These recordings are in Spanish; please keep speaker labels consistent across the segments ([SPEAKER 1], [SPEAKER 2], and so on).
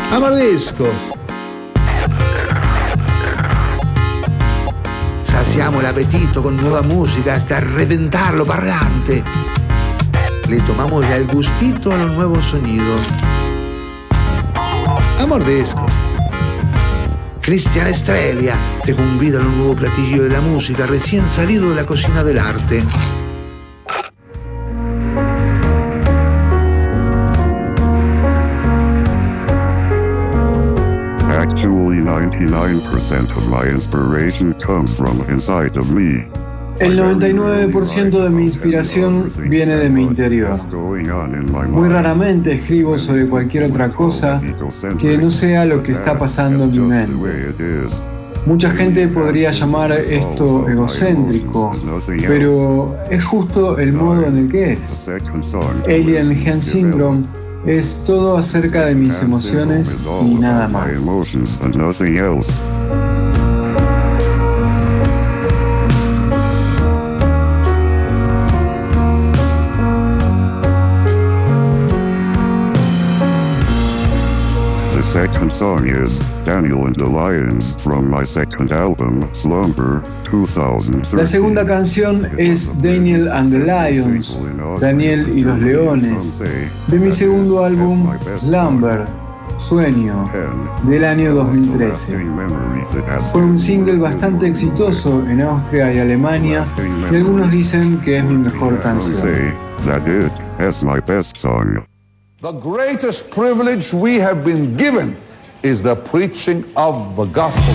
[SPEAKER 1] Amordiscos. Saciamo l'appetito con nueva música hasta reventar lo parlante. Le tomamos ya el gustito a los nuevos sonidos. Amordiscos. Cristian Estrella te convida a un nuevo platillo de la música recién salido de la cocina del arte.
[SPEAKER 2] Actually, 99% of my inspiration comes from inside of me.
[SPEAKER 3] El 99% de mi inspiración viene de mi interior. Muy raramente escribo sobre cualquier otra cosa que no sea lo que está pasando en mi mente. Mucha gente podría llamar esto egocéntrico, pero es justo el modo en el que es. Alien Hen Syndrome es todo acerca de mis emociones y nada más.
[SPEAKER 2] The second song is Daniel and the Lions from my second album, Slumber 2013.
[SPEAKER 3] La segunda canción es Daniel and the Lions, Daniel y los Leones, de mi segundo álbum, Slumber, Sueño, del año 2013. Fue un single bastante exitoso en Austria y Alemania, y algunos dicen que es mi mejor canción.
[SPEAKER 4] The greatest privilege we have been given is the preaching of the gospel.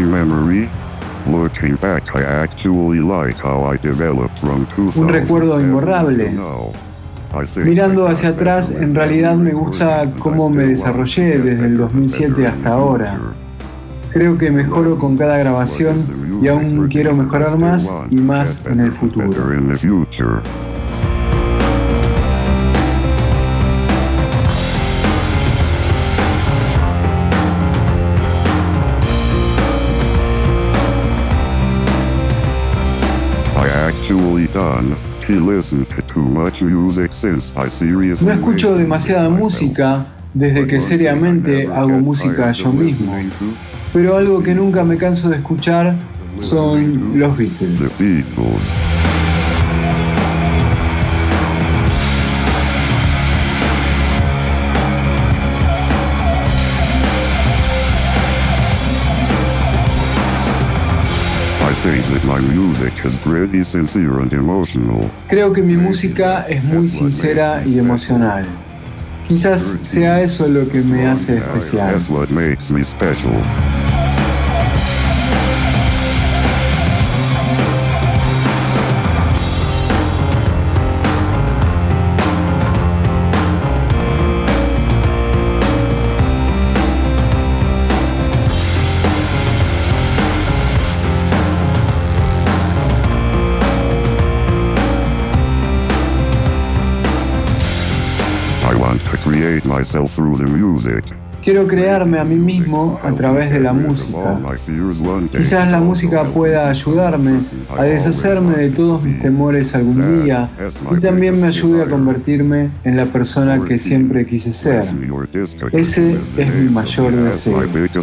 [SPEAKER 3] Un recuerdo imborrable. Mirando hacia atrás, en realidad me gusta cómo me desarrollé desde el 2007 hasta ahora. Creo que mejoro con cada grabación y aún quiero mejorar más y más en el futuro. No escucho demasiada música desde que seriamente hago música yo mismo, pero algo que nunca me canso de escuchar son los Beatles. Creo que mi música es muy sincera y emocional. Quizás sea eso lo que me hace especial. Quiero crearme a mí mismo a través de la música. Quizás la música pueda ayudarme a deshacerme de todos mis temores algún día y también me ayude a convertirme en la persona que siempre quise ser. Ese es mi mayor deseo.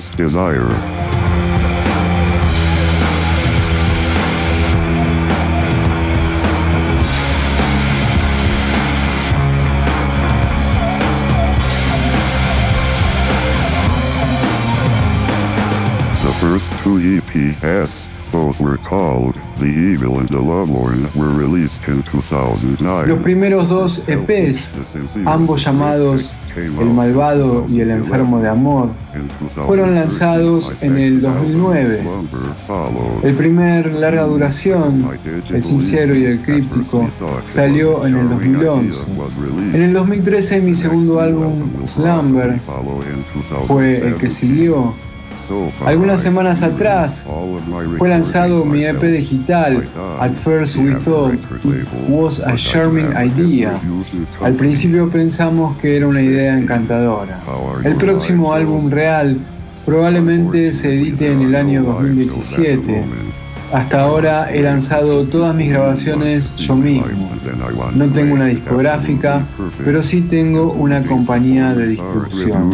[SPEAKER 2] First two EPs, both were called The Evil and the Lovelorn, were released in 2009.
[SPEAKER 3] Los primeros dos EPs, ambos llamados El Malvado y El Enfermo de Amor, fueron lanzados en el 2009. El primer larga duración, El Sincero y el Críptico, salió en el 2011. En el 2013 mi segundo álbum, Slumber, fue el que siguió. Algunas semanas atrás fue lanzado mi EP digital, At First We Thought It Was a Charming Idea. Al principio pensamos que era una idea encantadora. El próximo álbum real probablemente se edite en el año 2017. Hasta ahora he lanzado todas mis grabaciones yo mismo. No tengo una discográfica, pero sí tengo una compañía de distribución.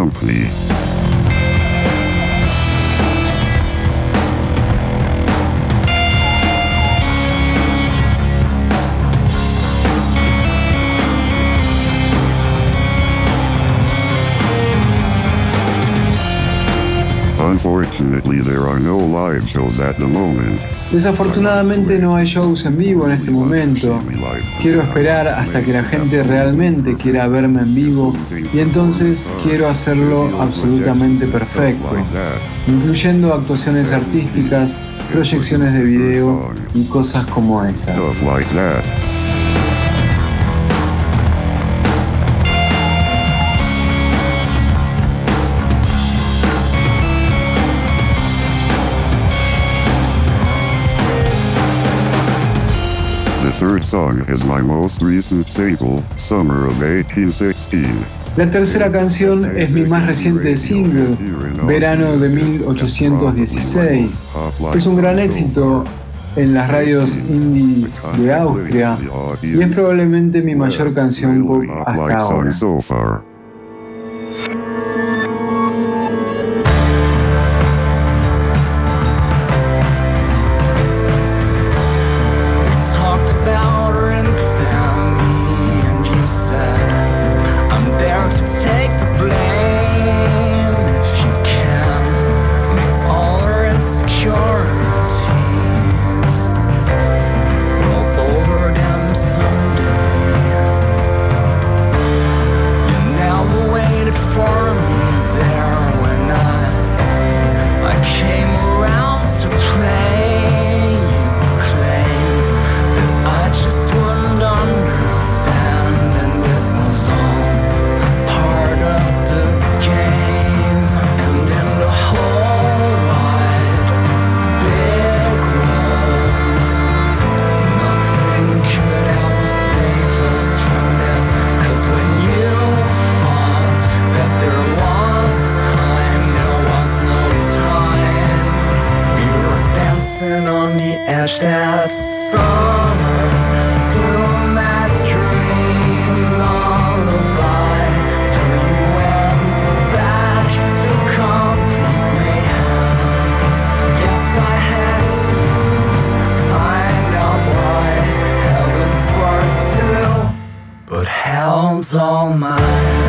[SPEAKER 3] Desafortunadamente no hay shows en vivo en este momento. Quiero esperar hasta que la gente realmente quiera verme en vivo y entonces quiero hacerlo absolutamente perfecto, incluyendo actuaciones artísticas, proyecciones de video y cosas como esas. La tercera canción es mi más reciente single, Verano de 1816. Es un gran éxito en las radios indies de Austria y es probablemente mi mayor canción pop hasta ahora.
[SPEAKER 5] Never world's all mine.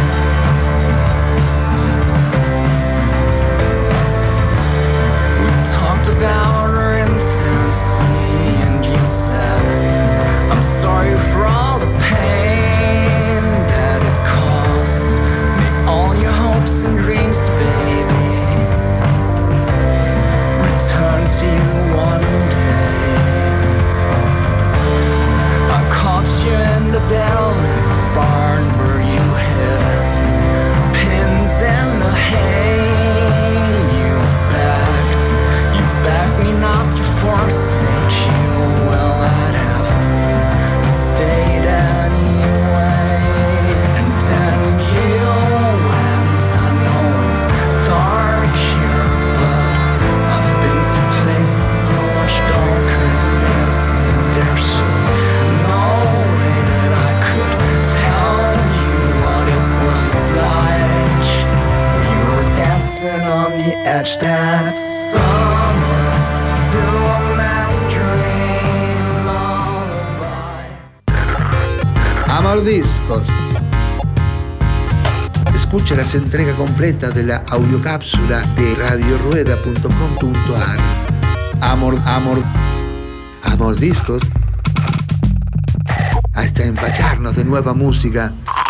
[SPEAKER 5] We talked about our infancy, and you said, I'm sorry for all the pain that it caused. May all your hopes and dreams, baby, return to you one day. I caught you in the derelict barn where you hid pins in the hay. You begged me not to forsake you. Well, I'd have stayed anyway. And then you went. I know it's dark here, but I've been to places so much darker than this, and there's just no way that I could tell you what it was like. We were dancing on the edge that summer to a mandarin lullaby.
[SPEAKER 1] Amor Discos. Escucha las entregas completas de la audiocápsula de radiorueda.com.ar. Amor Discos. Hasta empacharnos de nueva música.